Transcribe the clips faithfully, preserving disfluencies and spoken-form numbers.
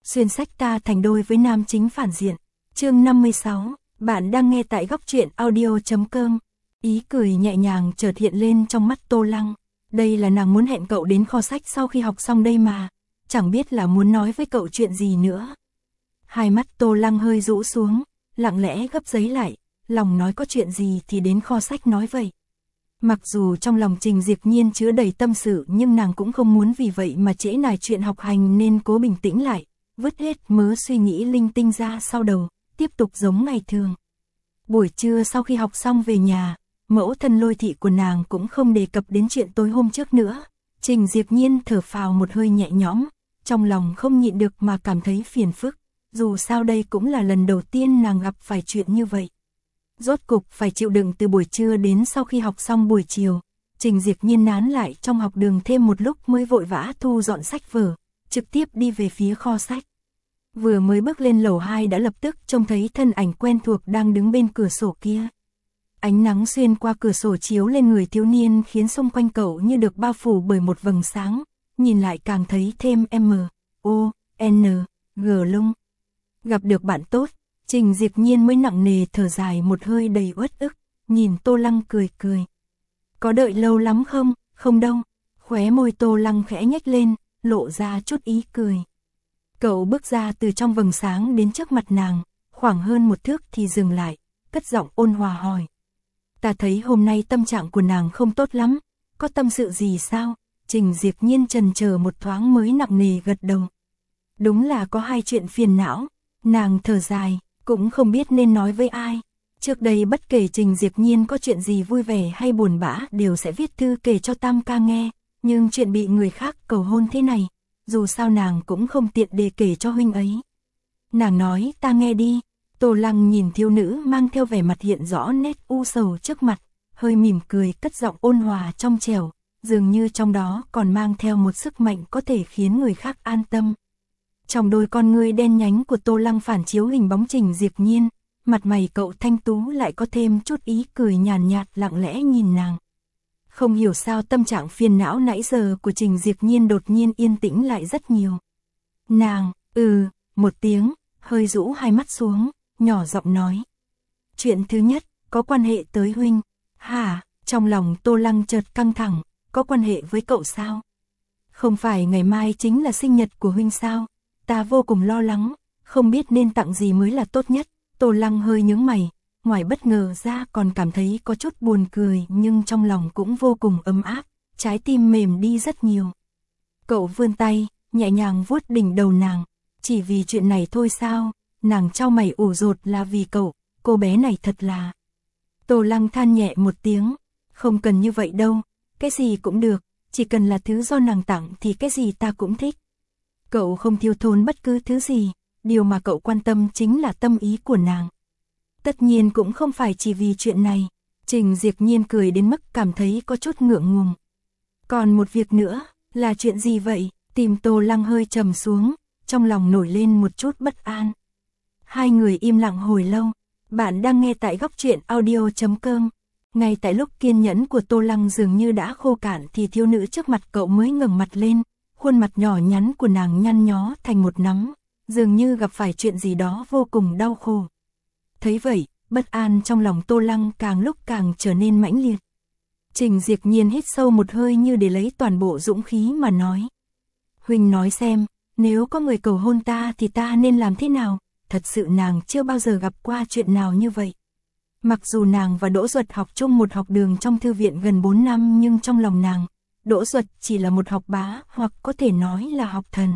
xuyên sách ta thành đôi với nam chính phản diện. Chương năm mươi sáu, bạn đang nghe tại góc truyện audio chấm com. Ý cười nhẹ nhàng chợt hiện lên trong mắt Tô Lăng. Đây là nàng muốn hẹn cậu đến kho sách sau khi học xong đây mà, chẳng biết là muốn nói với cậu chuyện gì nữa. Hai mắt Tô Lăng hơi rũ xuống, lặng lẽ gấp giấy lại, lòng nói có chuyện gì thì đến kho sách nói vậy. Mặc dù trong lòng Trình Diệp Nhiên chứa đầy tâm sự nhưng nàng cũng không muốn vì vậy mà trễ nải chuyện học hành nên cố bình tĩnh lại, vứt hết mớ suy nghĩ linh tinh ra sau đầu, tiếp tục giống ngày thường. Buổi trưa sau khi học xong về nhà, mẫu thân Lôi thị của nàng cũng không đề cập đến chuyện tối hôm trước nữa. Trình Diệp Nhiên thở phào một hơi nhẹ nhõm, trong lòng không nhịn được mà cảm thấy phiền phức, dù sao đây cũng là lần đầu tiên nàng gặp phải chuyện như vậy. Rốt cục phải chịu đựng từ buổi trưa đến sau khi học xong buổi chiều, Trình Diệp Nhiên nán lại trong học đường thêm một lúc mới vội vã thu dọn sách vở, trực tiếp đi về phía kho sách. Vừa mới bước lên lầu hai đã lập tức trông thấy thân ảnh quen thuộc đang đứng bên cửa sổ kia. Ánh nắng xuyên qua cửa sổ chiếu lên người thiếu niên khiến xung quanh cậu như được bao phủ bởi một vầng sáng, nhìn lại càng thấy thêm M, O, N, G lung. Gặp được bạn tốt, Trình Diệp Nhiên mới nặng nề thở dài một hơi đầy uất ức, nhìn Tô Lăng cười cười. Có đợi lâu lắm không? Không đâu. Khóe môi Tô Lăng khẽ nhếch lên, lộ ra chút ý cười. Cậu bước ra từ trong vầng sáng đến trước mặt nàng, khoảng hơn một thước thì dừng lại, cất giọng ôn hòa hỏi. Ta thấy hôm nay tâm trạng của nàng không tốt lắm, có tâm sự gì sao? Trình Diệp Nhiên chần chờ một thoáng mới nặng nề gật đầu. Đúng là có hai chuyện phiền não, nàng thở dài, cũng không biết nên nói với ai. Trước đây bất kể Trình Diệp Nhiên có chuyện gì vui vẻ hay buồn bã đều sẽ viết thư kể cho Tam ca nghe, nhưng chuyện bị người khác cầu hôn thế này, dù sao nàng cũng không tiện để kể cho huynh ấy. Nàng nói ta nghe đi. Tô Lăng nhìn thiếu nữ mang theo vẻ mặt hiện rõ nét u sầu trước mặt, hơi mỉm cười cất giọng ôn hòa trong trẻo, dường như trong đó còn mang theo một sức mạnh có thể khiến người khác an tâm. Trong đôi con ngươi đen nhánh của Tô Lăng phản chiếu hình bóng Trình Diệp Nhiên, mặt mày cậu thanh tú lại có thêm chút ý cười nhàn nhạt lặng lẽ nhìn nàng. Không hiểu sao tâm trạng phiền não nãy giờ của Trình Diệp Nhiên đột nhiên yên tĩnh lại rất nhiều. Nàng, ừ, một tiếng, hơi rũ hai mắt xuống, nhỏ giọng nói. Chuyện thứ nhất, có quan hệ tới huynh. Hả? Trong lòng Tô Lăng chợt căng thẳng, có quan hệ với cậu sao? Không phải ngày mai chính là sinh nhật của huynh sao? Ta vô cùng lo lắng, không biết nên tặng gì mới là tốt nhất. Tô Lăng hơi nhướng mày, ngoài bất ngờ ra còn cảm thấy có chút buồn cười nhưng trong lòng cũng vô cùng ấm áp, trái tim mềm đi rất nhiều. Cậu vươn tay, nhẹ nhàng vuốt đỉnh đầu nàng, chỉ vì chuyện này thôi sao? Nàng chau mày ủ rột là vì cậu, cô bé này thật là. Tô Lăng than nhẹ một tiếng, không cần như vậy đâu, cái gì cũng được, chỉ cần là thứ do nàng tặng thì cái gì ta cũng thích. Cậu không thiếu thốn bất cứ thứ gì, điều mà cậu quan tâm chính là tâm ý của nàng. Tất nhiên cũng không phải chỉ vì chuyện này, Trình Diệp Nhiên cười đến mức cảm thấy có chút ngượng ngùng. Còn một việc nữa, là chuyện gì vậy? Tim Tô Lăng hơi trầm xuống, trong lòng nổi lên một chút bất an. Hai người im lặng hồi lâu, bạn đang nghe tại góc truyện audio chấm com. Ngay tại lúc kiên nhẫn của Tô Lăng dường như đã khô cạn thì thiếu nữ trước mặt cậu mới ngẩng mặt lên, khuôn mặt nhỏ nhắn của nàng nhăn nhó thành một nắm, dường như gặp phải chuyện gì đó vô cùng đau khổ. Thấy vậy, bất an trong lòng Tô Lăng càng lúc càng trở nên mãnh liệt. Trình Diệp Nhiên hít sâu một hơi như để lấy toàn bộ dũng khí mà nói. Huynh nói xem, nếu có người cầu hôn ta thì ta nên làm thế nào? Thật sự nàng chưa bao giờ gặp qua chuyện nào như vậy. Mặc dù nàng và Đỗ Duật học chung một học đường trong thư viện gần bốn năm nhưng trong lòng nàng, Đỗ Duật chỉ là một học bá hoặc có thể nói là học thần.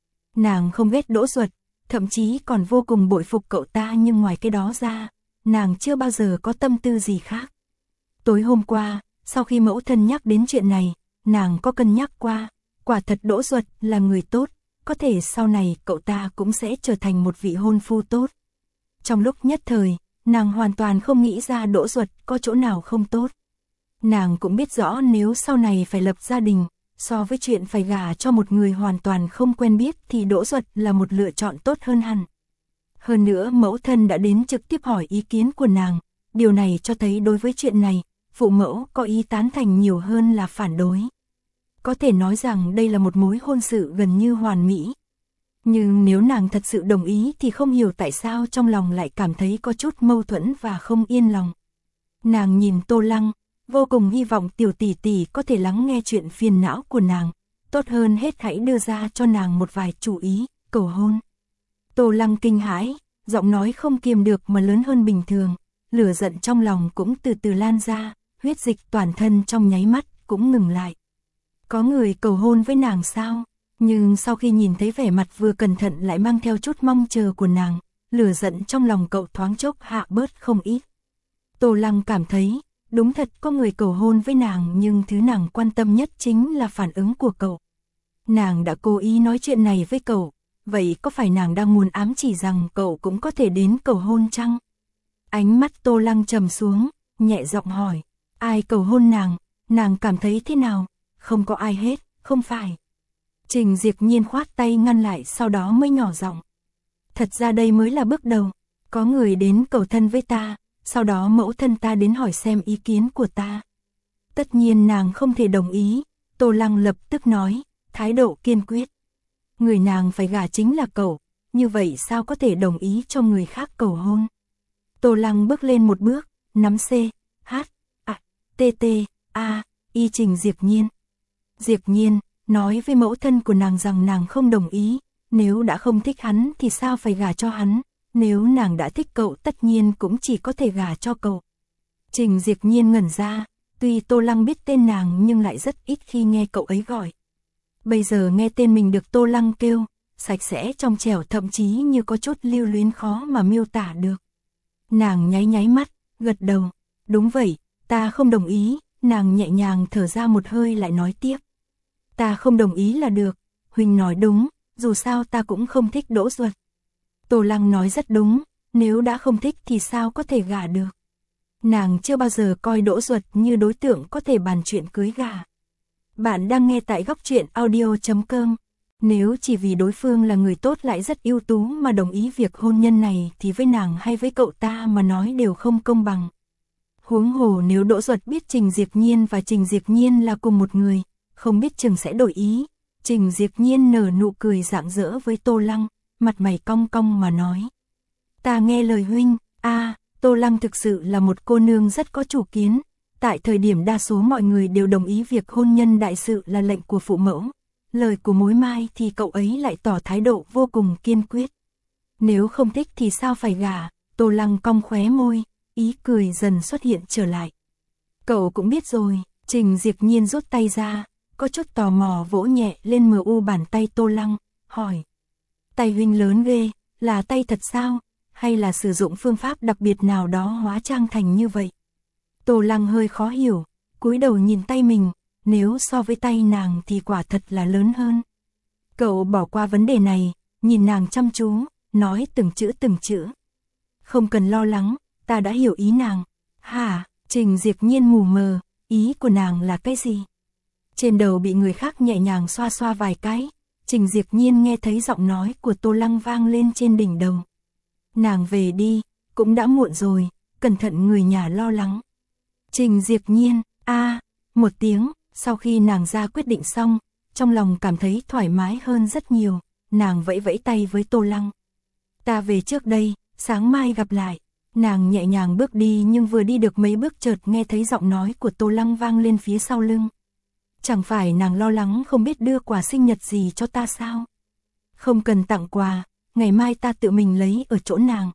Nàng không ghét Đỗ Duật, thậm chí còn vô cùng bội phục cậu ta nhưng ngoài cái đó ra, nàng chưa bao giờ có tâm tư gì khác. Tối hôm qua, sau khi mẫu thân nhắc đến chuyện này, nàng có cân nhắc qua, quả thật Đỗ Duật là người tốt. Có thể sau này cậu ta cũng sẽ trở thành một vị hôn phu tốt. Trong lúc nhất thời, nàng hoàn toàn không nghĩ ra Đỗ Duật có chỗ nào không tốt. Nàng cũng biết rõ nếu sau này phải lập gia đình, so với chuyện phải gả cho một người hoàn toàn không quen biết thì Đỗ Duật là một lựa chọn tốt hơn hẳn. Hơn nữa mẫu thân đã đến trực tiếp hỏi ý kiến của nàng, điều này cho thấy đối với chuyện này, phụ mẫu có ý tán thành nhiều hơn là phản đối. Có thể nói rằng đây là một mối hôn sự gần như hoàn mỹ. Nhưng nếu nàng thật sự đồng ý thì không hiểu tại sao trong lòng lại cảm thấy có chút mâu thuẫn và không yên lòng. Nàng nhìn Tô Lăng, vô cùng hy vọng tiểu tỷ tỷ có thể lắng nghe chuyện phiền não của nàng, tốt hơn hết hãy đưa ra cho nàng một vài chủ ý, cầu hôn. Tô Lăng kinh hãi, giọng nói không kiềm được mà lớn hơn bình thường, lửa giận trong lòng cũng từ từ lan ra, huyết dịch toàn thân trong nháy mắt cũng ngừng lại. Có người cầu hôn với nàng sao? Nhưng sau khi nhìn thấy vẻ mặt vừa cẩn thận lại mang theo chút mong chờ của nàng, lửa giận trong lòng cậu thoáng chốc hạ bớt không ít. Tô Lăng cảm thấy, đúng thật có người cầu hôn với nàng nhưng thứ nàng quan tâm nhất chính là phản ứng của cậu. Nàng đã cố ý nói chuyện này với cậu, vậy có phải nàng đang muốn ám chỉ rằng cậu cũng có thể đến cầu hôn chăng? Ánh mắt Tô Lăng trầm xuống, nhẹ giọng hỏi, ai cầu hôn nàng, nàng cảm thấy thế nào? Không có ai hết, không phải. Trình Diệp Nhiên khoát tay ngăn lại sau đó mới nhỏ giọng. Thật ra đây mới là bước đầu, có người đến cầu thân với ta, sau đó mẫu thân ta đến hỏi xem ý kiến của ta. Tất nhiên nàng không thể đồng ý, Tô Lăng lập tức nói, thái độ kiên quyết. Người nàng phải gả chính là cậu, như vậy sao có thể đồng ý cho người khác cầu hôn. Tô Lăng bước lên một bước, nắm C, H, A, T T, A, Y Trình Diệp Nhiên. Diệp Nhiên, nói với mẫu thân của nàng rằng nàng không đồng ý, nếu đã không thích hắn thì sao phải gả cho hắn, nếu nàng đã thích cậu tất nhiên cũng chỉ có thể gả cho cậu. Trình Diệp Nhiên ngẩn ra, tuy Tô Lăng biết tên nàng nhưng lại rất ít khi nghe cậu ấy gọi. Bây giờ nghe tên mình được Tô Lăng kêu, sạch sẽ trong trẻo thậm chí như có chút lưu luyến khó mà miêu tả được. Nàng nháy nháy mắt, gật đầu, đúng vậy, ta không đồng ý, nàng nhẹ nhàng thở ra một hơi lại nói tiếp. Ta không đồng ý là được, Huỳnh nói đúng, dù sao ta cũng không thích Đỗ Duật. Tô Lăng nói rất đúng, nếu đã không thích thì sao có thể gả được. Nàng chưa bao giờ coi Đỗ Duật như đối tượng có thể bàn chuyện cưới gả. Bạn đang nghe tại góc truyện audio chấm com. Nếu chỉ vì đối phương là người tốt lại rất ưu tú mà đồng ý việc hôn nhân này thì với nàng hay với cậu ta mà nói đều không công bằng. Huống hồ nếu Đỗ Duật biết Trình Diệp Nhiên và Trình Diệp Nhiên là cùng một người, không biết chừng sẽ đổi ý. Trình Diệp Nhiên nở nụ cười rạng rỡ với Tô Lăng, mặt mày cong cong mà nói. Ta nghe lời huynh, a à, Tô Lăng thực sự là một cô nương rất có chủ kiến. Tại thời điểm đa số mọi người đều đồng ý việc hôn nhân đại sự là lệnh của phụ mẫu. Lời của Mối Mai thì cậu ấy lại tỏ thái độ vô cùng kiên quyết. Nếu không thích thì sao phải gả, Tô Lăng cong khóe môi, ý cười dần xuất hiện trở lại. Cậu cũng biết rồi, Trình Diệp Nhiên rút tay ra, có chút tò mò vỗ nhẹ lên mờ u bàn tay Tô Lăng, hỏi. Tay huynh lớn ghê, là tay thật sao, hay là sử dụng phương pháp đặc biệt nào đó hóa trang thành như vậy? Tô Lăng hơi khó hiểu, cúi đầu nhìn tay mình, nếu so với tay nàng thì quả thật là lớn hơn. Cậu bỏ qua vấn đề này, nhìn nàng chăm chú, nói từng chữ từng chữ. Không cần lo lắng, ta đã hiểu ý nàng. Hả, Trình Diệp Nhiên mù mờ, ý của nàng là cái gì? Trên đầu bị người khác nhẹ nhàng xoa xoa vài cái, Trình Diệp Nhiên nghe thấy giọng nói của Tô Lăng vang lên trên đỉnh đầu. Nàng về đi, cũng đã muộn rồi, cẩn thận người nhà lo lắng. Trình Diệp Nhiên, a một tiếng, sau khi nàng ra quyết định xong, trong lòng cảm thấy thoải mái hơn rất nhiều, nàng vẫy vẫy tay với Tô Lăng. Ta về trước đây, sáng mai gặp lại. Nàng nhẹ nhàng bước đi nhưng vừa đi được mấy bước chợt nghe thấy giọng nói của Tô Lăng vang lên phía sau lưng. Chẳng phải nàng lo lắng không biết đưa quà sinh nhật gì cho ta sao? Không cần tặng quà, ngày mai ta tự mình lấy ở chỗ nàng.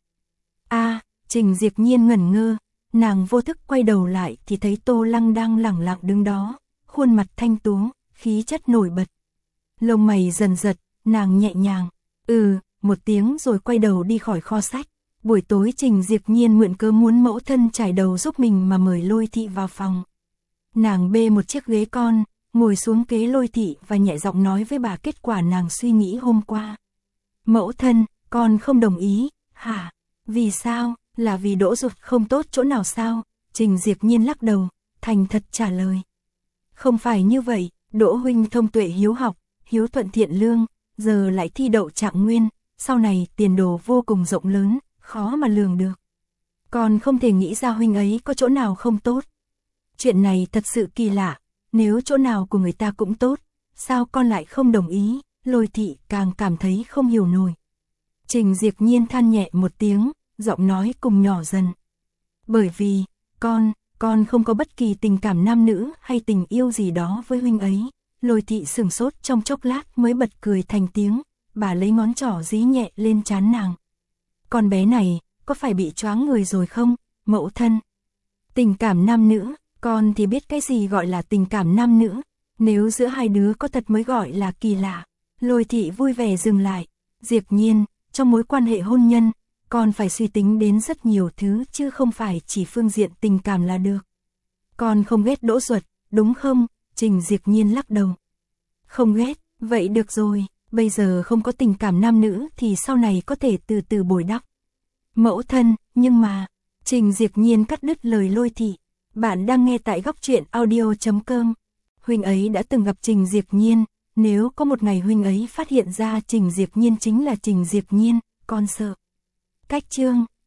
A, Trình Diệp Nhiên ngẩn ngơ, nàng vô thức quay đầu lại thì thấy Tô Lăng đang lẳng lặng đứng đó, khuôn mặt thanh tú, khí chất nổi bật. Lông mày dần giật, nàng nhẹ nhàng, ừ, một tiếng rồi quay đầu đi khỏi kho sách. Buổi tối Trình Diệp Nhiên mượn cớ muốn mẫu thân trải đầu giúp mình mà mời Lôi Thị vào phòng. Nàng bê một chiếc ghế con, ngồi xuống kế Lôi Thị và nhẹ giọng nói với bà kết quả nàng suy nghĩ hôm qua. Mẫu thân, con không đồng ý, hả? Vì sao? Là vì Đỗ Duật không tốt chỗ nào sao? Trình Diệp Nhiên lắc đầu, thành thật trả lời. Không phải như vậy, Đỗ huynh thông tuệ hiếu học, hiếu thuận thiện lương, giờ lại thi đậu trạng nguyên, sau này tiền đồ vô cùng rộng lớn, khó mà lường được. Con không thể nghĩ ra huynh ấy có chỗ nào không tốt. Chuyện này thật sự kỳ lạ, nếu chỗ nào của người ta cũng tốt, sao con lại không đồng ý, Lôi Thị càng cảm thấy không hiểu nổi. Trình Diệp Nhiên than nhẹ một tiếng, giọng nói cùng nhỏ dần. Bởi vì, con, con không có bất kỳ tình cảm nam nữ hay tình yêu gì đó với huynh ấy. Lôi Thị sừng sốt trong chốc lát mới bật cười thành tiếng, bà lấy ngón trỏ dí nhẹ lên trán nàng. Con bé này, có phải bị choáng người rồi không, mẫu thân? Tình cảm nam nữ, con thì biết cái gì gọi là tình cảm nam nữ, nếu giữa hai đứa có thật mới gọi là kỳ lạ. Lôi Thị vui vẻ dừng lại, Diệp Nhiên, trong mối quan hệ hôn nhân, con phải suy tính đến rất nhiều thứ chứ không phải chỉ phương diện tình cảm là được. Con không ghét Đỗ Duật, đúng không? Trình Diệp Nhiên lắc đầu. Không ghét, vậy được rồi, bây giờ không có tình cảm nam nữ thì sau này có thể từ từ bồi đắp. Mẫu thân, nhưng mà, Trình Diệp Nhiên cắt đứt lời Lôi Thị. Bạn đang nghe tại góc truyện audio chấm com. Huynh ấy đã từng gặp Trình Diệp Nhiên, nếu có một ngày huynh ấy phát hiện ra Trình Diệp Nhiên chính là Trình Diệp Nhiên, con sợ. Cách chương